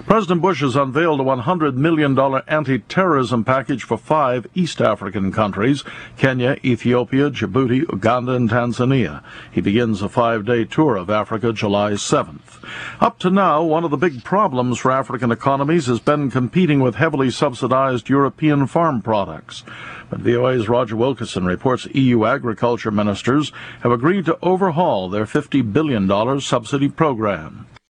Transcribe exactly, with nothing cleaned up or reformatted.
President Bush has unveiled a one hundred million dollars anti-terrorism package for five East African countries: Kenya, Ethiopia, Djibouti, Uganda, and Tanzania. He begins a five-day tour of Africa July seventh. Up to now, one of the big problems for African economies has been competing with heavily subsidized European farm products. But V O A's Roger Wilkerson reports E U agriculture ministers have agreed to overhaul their fifty billion dollars subsidy program.